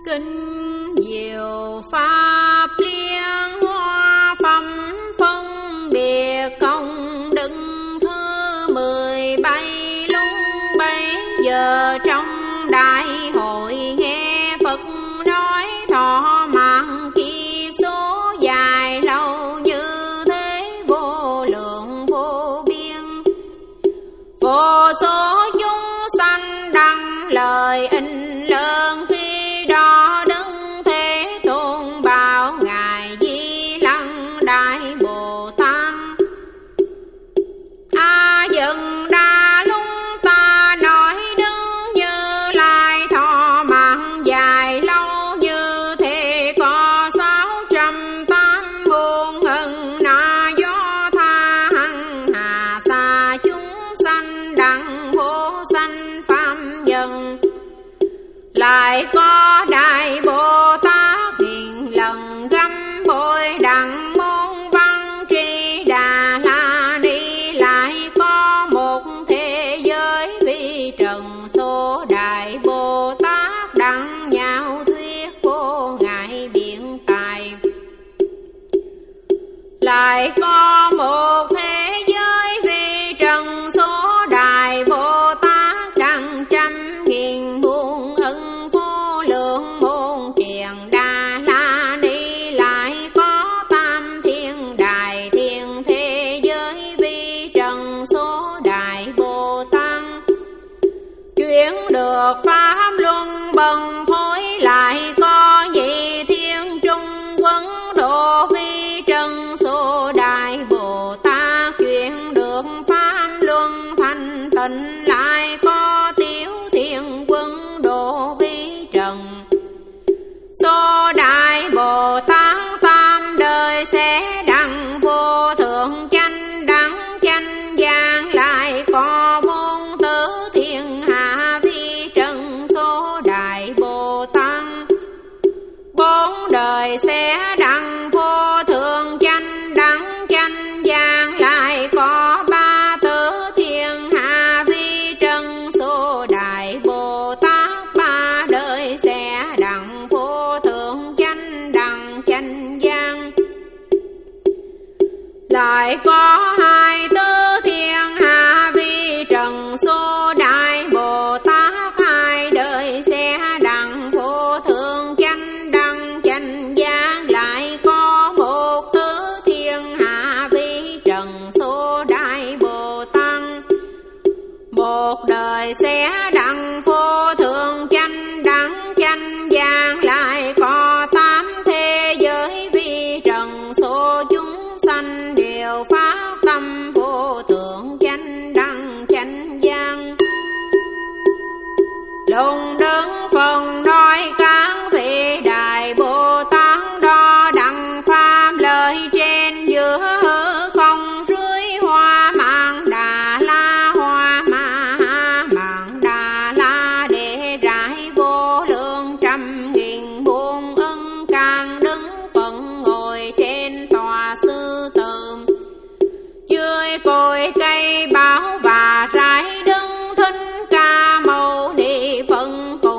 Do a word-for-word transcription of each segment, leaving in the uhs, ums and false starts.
kinh diệu pháp liên hoa phẩm phân biệt công đức thứ mười bảy lúc bấy giờ trong đại hội nghe Phật nói thọ mạng kiếp số dài lâu như thế vô lượng vô biên, vô số chúng sanh đặng lời in lớn khi đó đứng Thế Tôn bảo ngài Di Lặc Đại Bồ Tát: A dừng đa lúc ta nói đứng Như Lai thọ mạng dài lâu như thế có sáu trăm tám muôn hưng na do tha hằng hà xa chúng sanh đặng vô sanh phạm nhân. Lại có Đại Bồ Tát hiện lần găm bội đặng môn văn tri Đà La đi. Lại có một thế giới vi trần số Đại Bồ Tát đặng nhạo thuyết vô ngại biện tài. Lại có một thế giới vi trần số Đại Bồ Tát đặng trăm nghìn muôn ân vô lượng môn truyền Đà La ni. Lại có tam thiên đại thiên thế giới vi trần số Đại Bồ Tát chuyển được pháp luân bần thối. Lại có nhị thiên trung quân độ vi trần số Đại Bồ Tát chuyển được pháp luân thanh tịnh. Lại có tiểu thiên quân độ vi trần số Đại Bồ Tát tam đời sẽ đặng vô thượng chánh đẳng chánh giác. Lại có bốn tứ thiên hạ vi trần số Đại Bồ Tát bốn đời sẽ đặng vô thượng chánh đẳng chánh giác. Lại có ba tứ thiên hạ vi trần số Đại Bồ Tát ba đời sẽ đặng vô thượng chánh đẳng chánh giác. Lại có hai tứ thiên hạ vi trần số Đại Bồ Tát hai đời sẽ đặng vô thượng chánh đẳng chánh giác. Lại có một tứ thiên hạ vi trần số Đại Bồ Tát một đời sẽ đặng vô thượng chánh đẳng chánh giác. Lại có tám thế giới vi trần số chúng sanh đều phát tâm vô thượng chánh đẳng chánh giác. Lùng đứng phần nói các vị Đại Bồ Tát đo đặng pháp lời trên giữa hư không suối hoa mạng Đà La hoa ma mạng Đà La để rải vô lượng trăm nghìn muôn ân càng đứng phận ngồi trên tòa sư tử dưới cội cây bảo và rải đứng thinh ca mâu ni phận cùng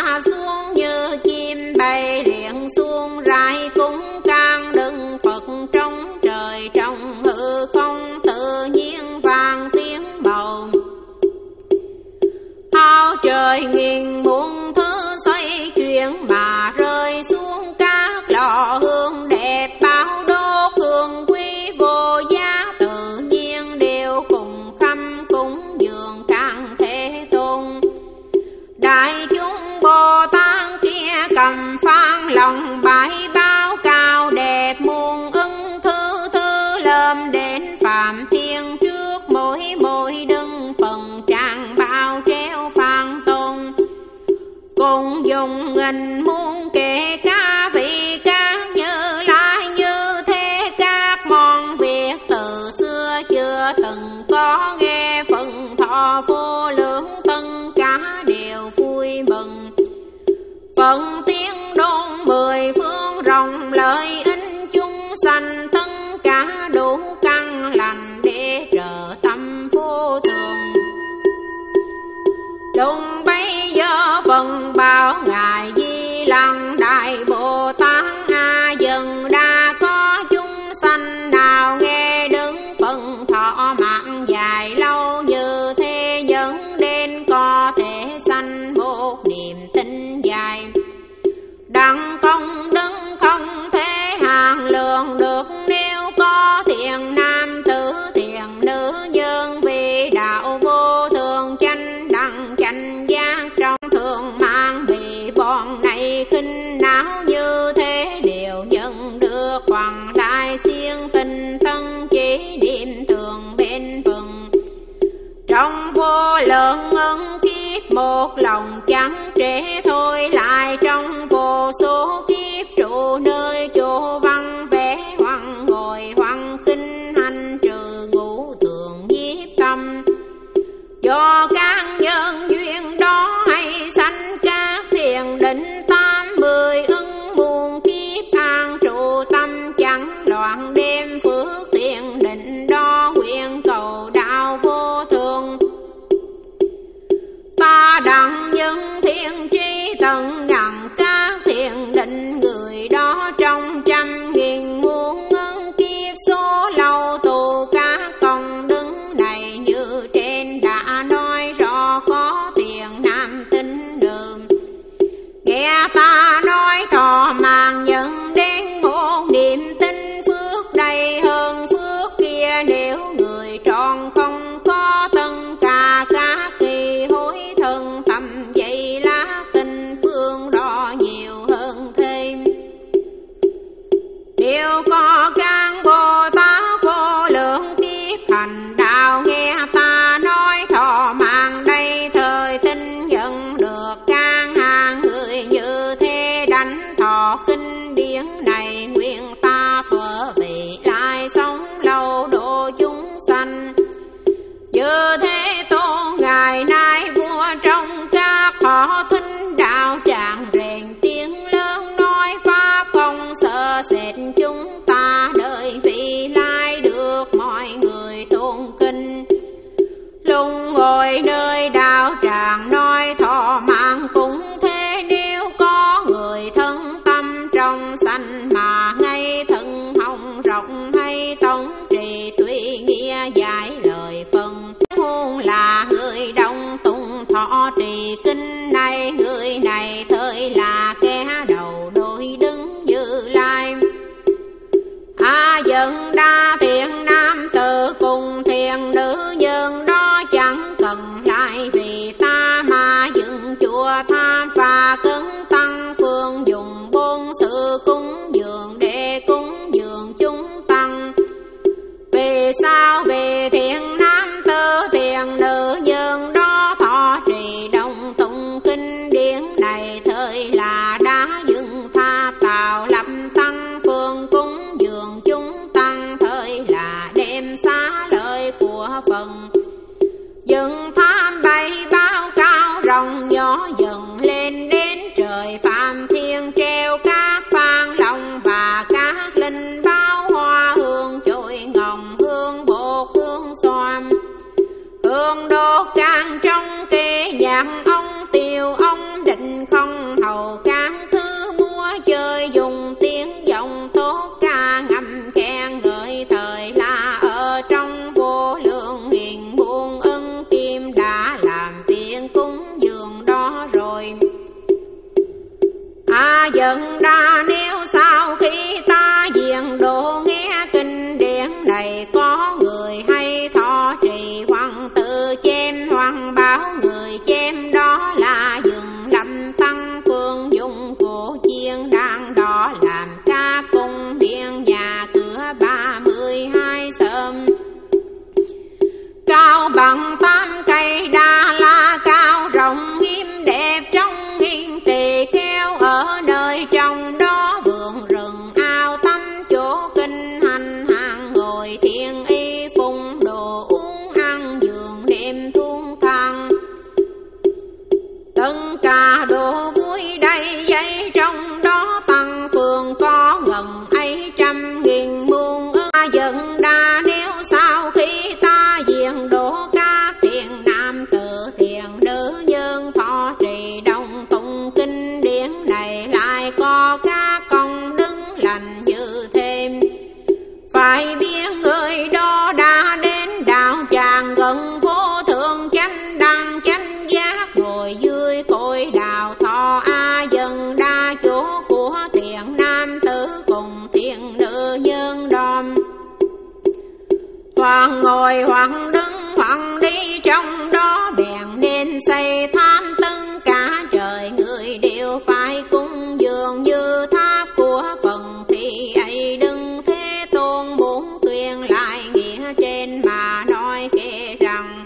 hạ xuống như chim bay liền xuống rải cúng can đừng Phật trong trời trong hư không tự nhiên vang tiếng bầu. Ao trời nghìn muôn thứ xoay chuyển mà rơi xuống các lò hương đẹp bao đốt hương quý vô giá tự nhiên đều cùng khâm cúng dường càng Thế Tôn. Đại chúng Bồ Tát kia cầm phan lòng bái bao cao đẹp muôn ưng thứ thứ lâm đến phạm thiên trước mỗi mỗi đứng phần tràng bao treo phan tôn. Cùng dùng nghìn muôn kể ca vị các Như Lai như thế các món việc từ xưa chưa từng có nghe phần thọ vô lượng tất cả đều vui mừng. Phận tiếng đôn mười phương rộng lợi ích chúng sanh tất cả đủ căn lành để trợ tâm vô thường. Lúc bấy giờ phần bảo ngài Di Lặc Đại Bồ Tát A Dần đã có chúng sanh nào nghe đứng phần thọ mạng dài lâu như thế dẫn đến có thể sanh một niềm tin dài. Đặng công đức không thể hàng lượng được nếu có thiện nam tử thiện nữ nhân vì đạo vô thường chánh đặng chánh giác trong thường mang bị bọn này khinh não như thế đều nhận được hoàng đại siêng tinh thân chỉ niệm thường bên phần. Trong vô lượng ân kiếp một lòng chẳng trễ thôi lại trong vô số kiếp trụ nơi chỗ văn vẽ hoằng ngồi hoằng kinh hành trừ ngũ thường nhiếp tâm. Do các nhân duyên đó hay sanh các thiền định tám mươi ưng muôn kiếp an trụ tâm chẳng loạn đêm phước thiền định đó nguyện cầu đạo vô thường. Ta đặng nhân thiên trí tận nhận các thiền định người đó trong trăm nghìn muôn ân kiếp số lâu tù các công đức này như trên đã nói rõ có thiền nam tín đường. Nghe ta nói thọ mạng nhận đến một niềm tin phước đầy hơn phước kia nếu người tròn không có tất cả các kỳ hối thân thầm vậy lá tình phương đó nhiều hơn thêm. Nếu có các Bồ Tát vô lượng kiếp hành đạo nghe ta nói thọ mạng đây thời tin nhận được can hàng người như thế đánh thọ kinh điển này nguyện ta thuở vị lai sống lâu độ chúng sanh. Như Thế Tôn ngày nay vua trong các họ thính đạo tràng rèn tiếng lớn nói pháp không sợ sệt chúng ta đợi vị lai được mọi người tôn kinh. Lùng ngồi nơi đạo tràng nói thọ mạng cũng thế nếu có người thân tâm trong sanh văn hầu các thứ múa chơi dùng tiếng giọng tốt ca ngâm khen ngợi thời là ở trong vô lượng nghìn muôn ân kim đã làm tiếng cúng dường đó rồi. A Dần Đa nếu sau khi ta diện độ nghe kinh điển này có người hay thọ trì hoàng tự chém hoàng báo người chém đó là dừng lâm tăng phương dụng của chiên đàn đó làm ca cung điện nhà cửa ba mươi hai sớm cao bằng tám cây đa la cao rộng nghiêm đẹp trong nghìn tỳ kheo ở nơi trong đó vườn rừng ao tắm chỗ kinh hành hàng ngồi thiên y phụng đồ uống ăn giường đêm thuông thang tất cả đồ vui đầy dây trong đó tăng phường có gần ấy trăm nghìn muôn ức. A Dần Đa nếu sau khi ta diện đổ các thiện nam tử thiện nữ nhân thọ trì đồng tụng kinh điển này lại có các công đức lành như thêm. Phải biết người đó đã đến đạo tràng gần vô thượng chánh đăng chánh giác ngồi dưới cội đạo thọ. A Dần Đa chỗ của thiện nam tử cùng thiện nữ nhân đom hoặc ngồi hoặc đứng hoặc đi trong đó bèn nên xây tham tân cả trời người đều phải cúng dường như tháp của phần thì ấy đừng thế tôn muốn tuyên lại nghĩa trên mà nói kể rằng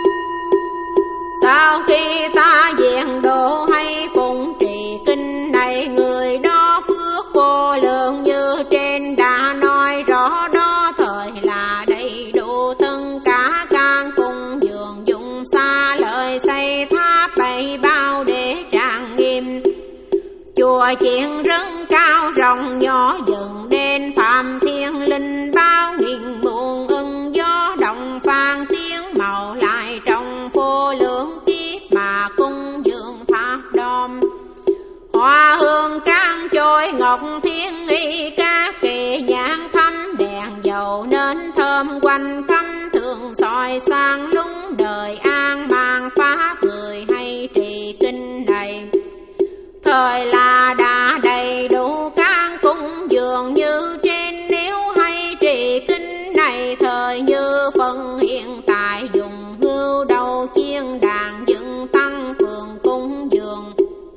sau khi ta diện độ hay phụng trì kinh này người đó phước vô lượng như trên đã nói rõ đó thời là đầy đủ tất cả can cung dường dùng xa lời xây tháp bảy bao để trang nghiêm chùa chiền rất cao rộng nhỏ dần đến phạm thiên linh bao nghìn muôn ưng gió động phan tiếng màu lại trong vô lượng tiết mà cung dường tháp đom hoa hương can trôi ngọc thiên y các kỳ nhãn thắm đèn dầu nên thơm quanh khắp thường soi sang lúng đời an mang pháp người hay trì kinh này thời là đã đầy đủ các cung dường như trên nếu hay trì kinh này thời như phần hiện tại dùng hưu đầu chiên đàn dựng tăng cường cung dường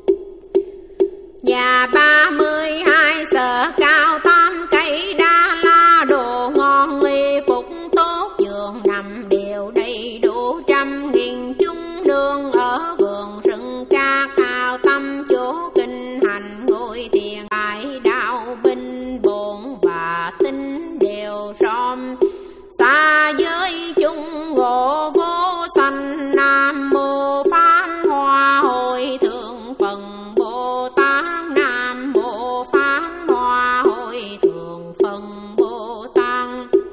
nhà ba mươi hai sở cao tám cây đa la đồ ngon y phục tốt giường nằm đều đầy đủ trăm nghìn chúng nương ở vườn rừng các ao tâm chỗ kinh hành ngồi thiền đại đạo binh bổn và tinh đều xóm xa giới chúng ngộ vô sanh. Nam mô Pháp Hoa Hội Thượng Phần Bồ Tát. Nam mô Pháp Hoa Hội Thượng Phần Bồ Tát.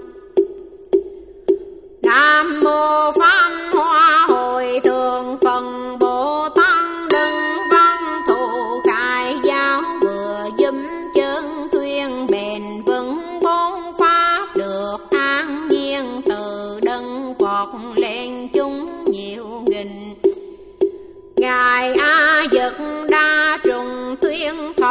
Nam mô Pháp Hoa Hội Thượng Phần Bồ Tát. Đừng văn thù khai giáo vừa giúp chân thuyên bền vững bốn pháp được an nhiên từ đấng Phật lên chúng nhiều nghìn. Ngài A Dật Đa trùng thuyên thọ